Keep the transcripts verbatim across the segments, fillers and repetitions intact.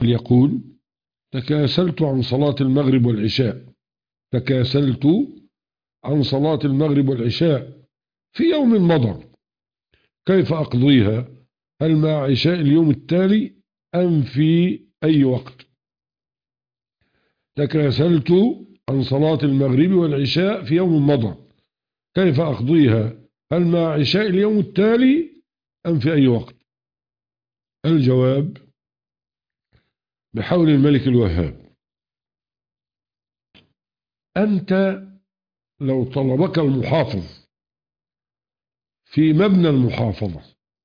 يقول: تكاسلت عن صلاة المغرب والعشاء تكاسلت عن صلاة المغرب والعشاء في يوم مضى، كيف أقضيها؟ هل مع عشاء اليوم التالي أم في أي وقت؟ تكاسلت عن صلاة المغرب والعشاء في يوم مضى، كيف أقضيها؟ هل مع عشاء اليوم التالي أم في أي وقت؟ الجواب: بحول الملك الوهاب. أنت لو طلبك المحافظ في مبنى المحافظة،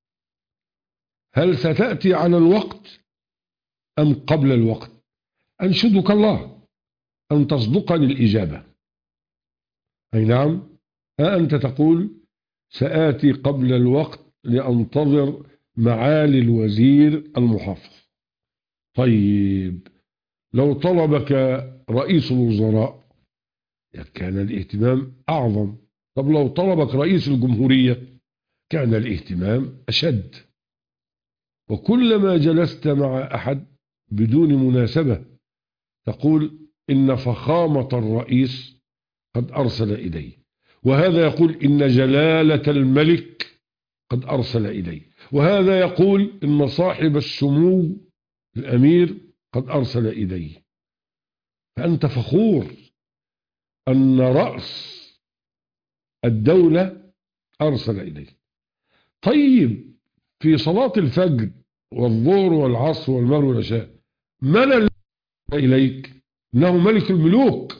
هل ستأتي على الوقت أم قبل الوقت؟ أنشدك الله أن تصدقني الإجابة. أي نعم، ها أنت تقول سآتي قبل الوقت لأنتظر معالي الوزير المحافظ. طيب، لو طلبك رئيس الوزراء كان الاهتمام أعظم. طب لو طلبك رئيس الجمهورية كان الاهتمام أشد. وكلما جلست مع أحد بدون مناسبة تقول إن فخامة الرئيس قد أرسل إلي، وهذا يقول إن جلالة الملك قد أرسل إلي، وهذا يقول إن صاحب السمو الأمير قد أرسل إلي. فأنت فخور أن رأس الدولة أرسل إليك. طيب، في صلاة الفجر والظهر والعصر والمغرب والعشاء من الذي إليك؟ إنه ملك الملوك.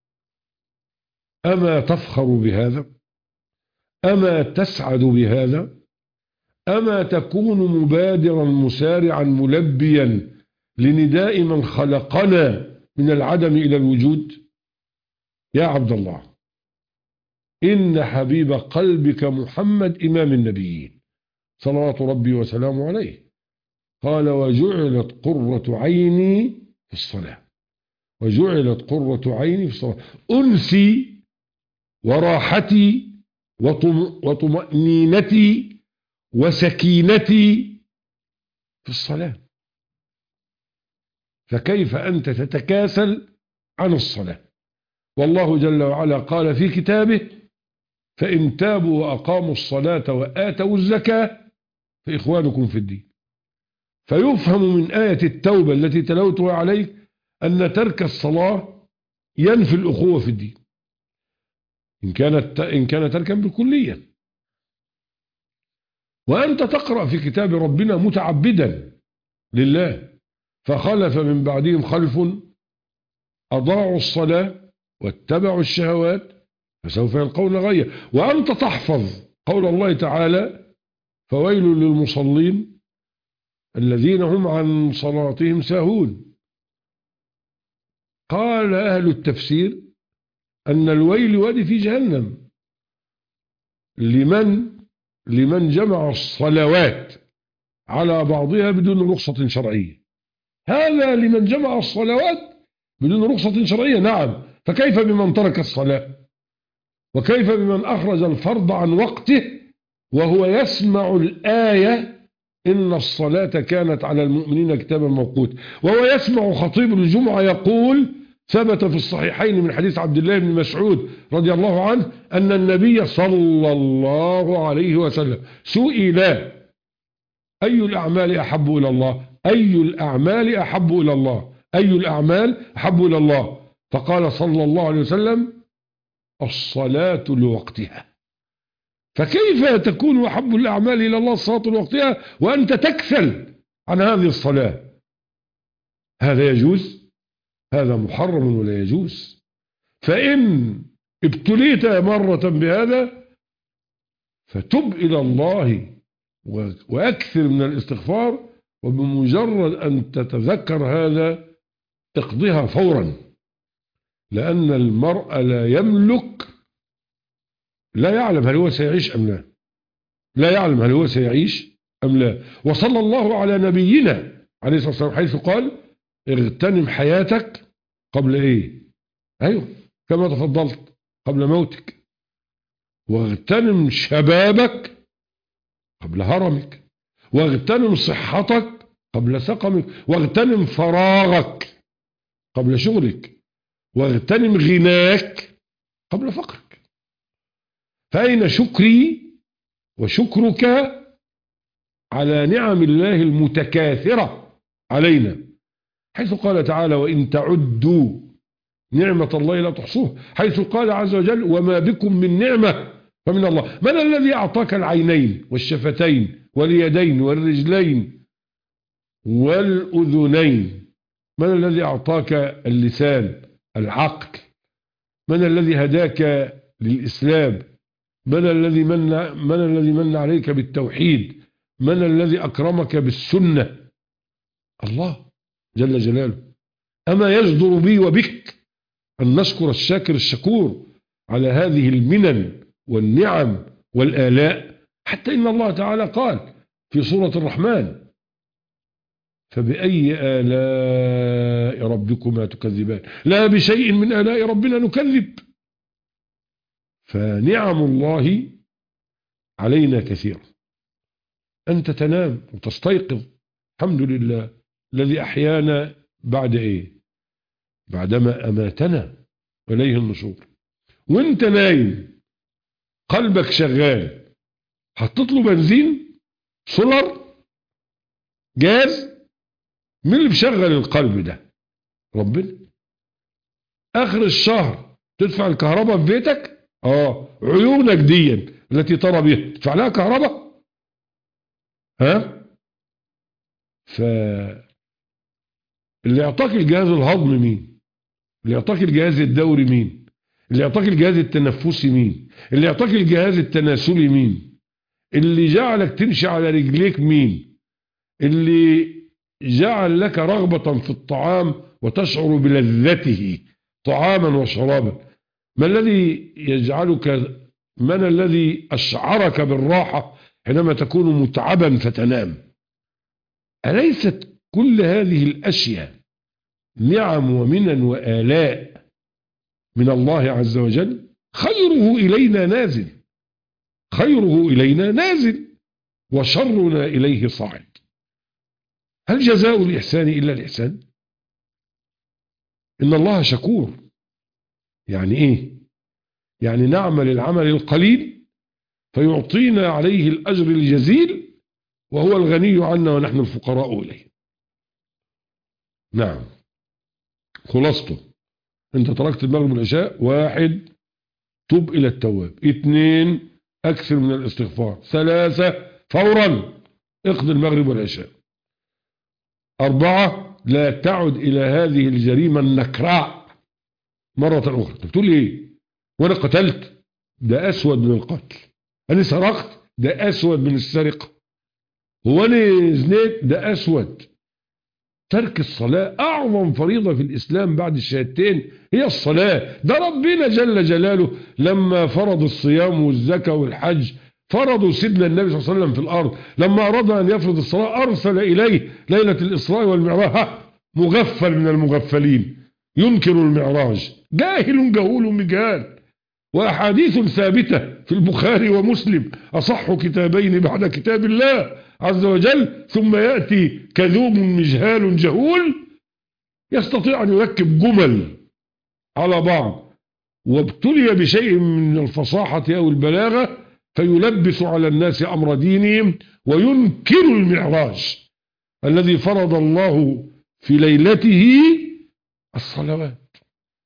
أما تفخر بهذا؟ أما تسعد بهذا؟ أما تكون مبادرا مسارعا ملبيا لنداء من خلقنا من العدم إلى الوجود؟ يا عبد الله، إن حبيب قلبك محمد إمام النبيين صلوات ربي وسلامه عليه قال: وجعلت قرة عيني في الصلاة. وجعلت قرة عيني في الصلاة، أنسي وراحتي وطمأنينتي وسكينتي في الصلاة. فكيف أنت تتكاسل عن الصلاة؟ والله جل وعلا قال في كتابه: فإن تابوا وأقاموا الصلاة وآتوا الزكاة فإخوانكم في الدين. فيفهم من آية التوبة التي تلوتها عليك أن ترك الصلاة ينفي الأخوة في الدين، إن كانت إن كان تركا بالكلية. وأنت تقرأ في كتاب ربنا متعبدا لله: فخلف من بعدهم خلف أضاعوا الصلاة واتبعوا الشهوات فسوف يلقون غيا. وأنت تحفظ قول الله تعالى: فويل للمصلين الذين هم عن صلاتهم ساهون. قال أهل التفسير أن الويل وادي في جهنم لمن لمن جمع الصلوات على بعضها بدون رخصة شرعية. هذا لمن جمع الصلوات بدون رخصة شرعية، نعم. فكيف بمن ترك الصلاة؟ وكيف بمن أخرج الفرض عن وقته وهو يسمع الآية: إن الصلاة كانت على المؤمنين كتابا موقوتا، وهو يسمع خطيب الجمعة يقول: ثبت في الصحيحين من حديث عبد الله بن مسعود رضي الله عنه أن النبي صلى الله عليه وسلم سئل: أي الأعمال أحب إلى الله؟ أي الأعمال أحب إلى الله؟ أي الأعمال أحب إلى الله؟ فقال صلى الله عليه وسلم: الصلاة لوقتها. فكيف تكون أحب الأعمال إلى الله الصلاة لوقتها وأنت تكسل عن هذه الصلاة؟ هذا يجوز؟ هذا محرم ولا يجوز. فإن ابتليت مرة بهذا فتب إلى الله وأكثر من الاستغفار، وبمجرد أن تتذكر هذا اقضيها فورا، لأن المرء لا يملك، لا يعلم هل هو سيعيش أم لا، لا يعلم هل هو سيعيش أم لا. وصلى الله على نبينا عليه الصلاة والسلام حيث قال: اغتنم حياتك قبل إيه؟ أيوه، كما تفضلت، قبل موتك. واغتنم شبابك قبل هرمك. واغتنم صحتك قبل سقمك، واغتنم فراغك قبل شغلك، واغتنم غناك قبل فقرك. فأين شكري وشكرك على نعم الله المتكاثرة علينا، حيث قال تعالى وإن تعدوا نعمة الله لا تحصوها، حيث قال عز وجل وما بكم من نعمة فمن الله. من الذي أعطاك العينين والشفتين واليدين والرجلين والأذنين؟ من الذي أعطاك اللسان؟ العقل. من الذي هداك للإسلام؟ من الذي من من الذي من عليك بالتوحيد؟ من الذي أكرمك بالسنة؟ الله جل جلاله. أما يجدر بي وبك أن نشكر الشاكر الشكور على هذه المنن والنعم والآلاء؟ حتى إن الله تعالى قال في سورة الرحمن فبأي آلاء ربكما تكذبان، لا بشيء من آلاء ربنا نكذب. فنعم الله علينا كثيرة. أنت تنام وتستيقظ، الحمد لله الذي أحيانا بعد إيه؟ بعدما أماتنا وإليه النشور. وانت نايم قلبك شغال، حطيت له بنزين، سولر، جاز، مين اللي بيشغل القلب ده؟ ربنا. آخر الشهر تدفع الكهرباء في بيتك، اه عيونك دي التي ترى بها تدفع لها كهرباء؟ ها؟ ف اللي يعطاك الجهاز الهضمي مين؟ اللي يعطاك الجهاز الدوري مين؟ اللي يعطاك الجهاز التنفسي مين؟ اللي يعطاك الجهاز التناسلي مين؟ اللي جعلك تمشي على رجليك مين؟ اللي جعل لك رغبة في الطعام وتشعر بلذته طعاما وشرابا؟ ما الذي يجعلك، من الذي أشعرك بالراحة حينما تكون متعبا فتنام؟ أليست كل هذه الأشياء نعم ومنن وآلاء من الله عز وجل؟ خيره إلينا نازل، خيره إلينا نازل وشرنا إليه صاعد. هل جزاء الإحسان إلا الإحسان؟ إن الله شكور. يعني إيه؟ يعني نعمل العمل القليل فيعطينا عليه الأجر الجزيل وهو الغني عنا ونحن الفقراء إليه. نعم، خلاصته انت تركت المغرب والعشاء، واحد توب إلى التواب، اثنين أكثر من الاستغفار، ثلاثة فورا اقضي المغرب والعشاء، أربعة لا تعد إلى هذه الجريمة النكراء مرة أخرى. بتقول إيه؟ وأنا قتلت؟ ده أسود من القتل. أنا سرقت؟ ده أسود من السرقة. وأنا زنيت؟ ده أسود. ترك الصلاة أعظم فريضة في الإسلام بعد الشهادتين هي الصلاة. ده ربنا جل جلاله لما فرض الصيام والزكاة والحج فرضوا سيدنا النبي صلى الله عليه وسلم في الأرض. لما أراد أن يفرض الصلاة أرسل إليه ليلة الإسراء والمعراج مغفل من المغفلين ينكر المعراج، جاهل جهول مجهال. وأحاديث ثابتة في البخاري ومسلم أصح كتابين بعد كتاب الله عز وجل، ثم يأتي كذوب مجهال جهول يستطيع أن يركب جمل على بعض، وابتلي بشيء من الفصاحة أو البلاغة فيلبس على الناس أمر دينهم وينكر المعراج الذي فرض الله في ليلته الصلوات.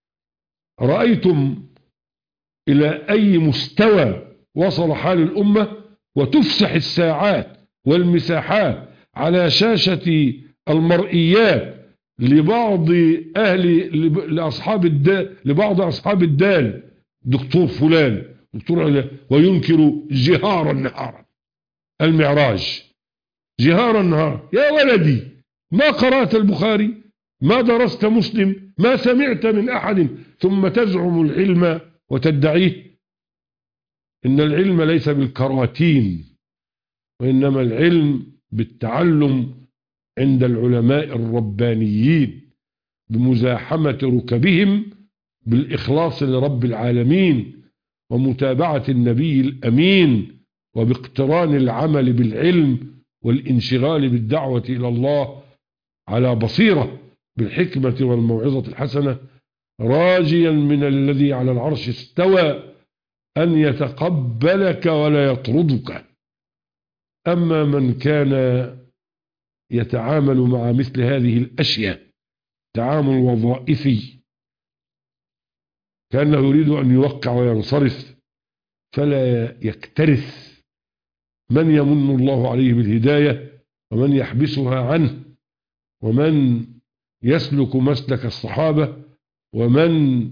رأيتم إلى أي مستوى وصل حال الأمة؟ وتفسح الساعات والمساحات على شاشة المرئيات لبعض أهل لأصحاب الدال لبعض أصحاب الدال، دكتور فلان دكتور علان، وينكر جهارا نهارا المعراج، جهارا نهارا. يا ولدي ما قرأت البخاري، ما درست مسلم، ما سمعت من أحد، ثم تزعم العلم وتدعيه. إن العلم ليس بالكراتين، وإنما العلم بالتعلم عند العلماء الربانيين بمزاحمة ركبهم بالإخلاص لرب العالمين ومتابعة النبي الأمين وباقتران العمل بالعلم والانشغال بالدعوة إلى الله على بصيرة بالحكمة والموعظة الحسنة، راجيا من الذي على العرش استوى أن يتقبلك ولا يطردك. أما من كان يتعامل مع مثل هذه الأشياء تعامل وظائفي كأنه يريد أن يوقع وينصرف، فلا يكترث من يمن الله عليه بالهداية ومن يحبسها عنه ومن يسلك مسلك الصحابة ومن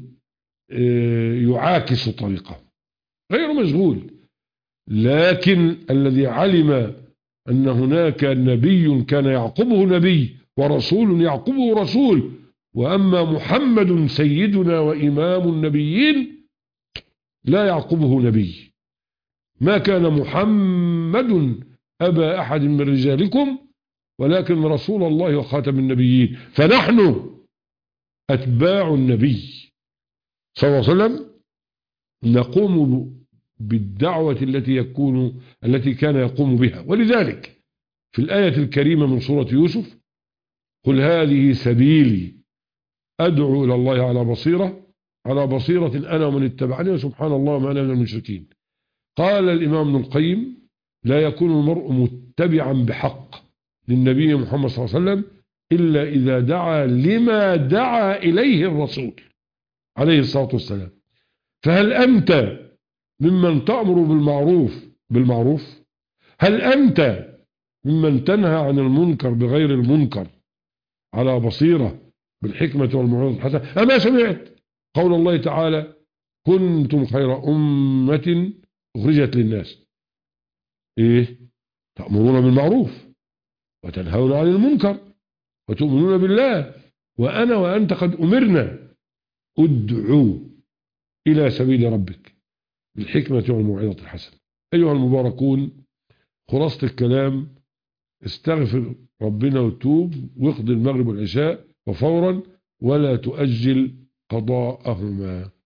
يعاكس طريقه، غير مشغول. لكن الذي علم أن هناك نبي كان يعقبه نبي ورسول يعقبه رسول، وأما محمد سيدنا وإمام النبيين لا يعقبه نبي. ما كان محمد أبا أحد من رجالكم ولكن رسول الله وخاتم النبيين، فنحن أتباع النبي صلى الله عليه وسلم نقوم بالدعوة التي يكون التي كان يقوم بها. ولذلك في الآية الكريمة من سورة يوسف: قل هذه سبيلي أدعو إلى الله على بصيرة على بصيرة أنا ومن اتبعني وسبحان الله ما أنا من المشركين. قال الإمام ابن القيم: لا يكون المرء متبعا بحق للنبي محمد صلى الله عليه وسلم إلا إذا دعا لما دعا إليه الرسول عليه الصلاة والسلام. فهل أنت ممن تأمر بالمعروف بالمعروف؟ هل أنت ممن تنهى عن المنكر بغير المنكر على بصيرة بالحكمة والموعظة الحسنة؟ أما سمعت قول الله تعالى: كنتم خير أمة أخرجت للناس، إيه؟ تأمرون بالمعروف وتنهون عن المنكر وتؤمنون بالله وأنا وأنت قد أمرنا ادعوا إلى سبيل ربك بالحكمة والموعظة الحسنة. أيها المباركون، خلاصة الكلام: استغفر ربنا وتوب واقضي المغرب والعشاء وفورا ولا تؤجل قضاءهما.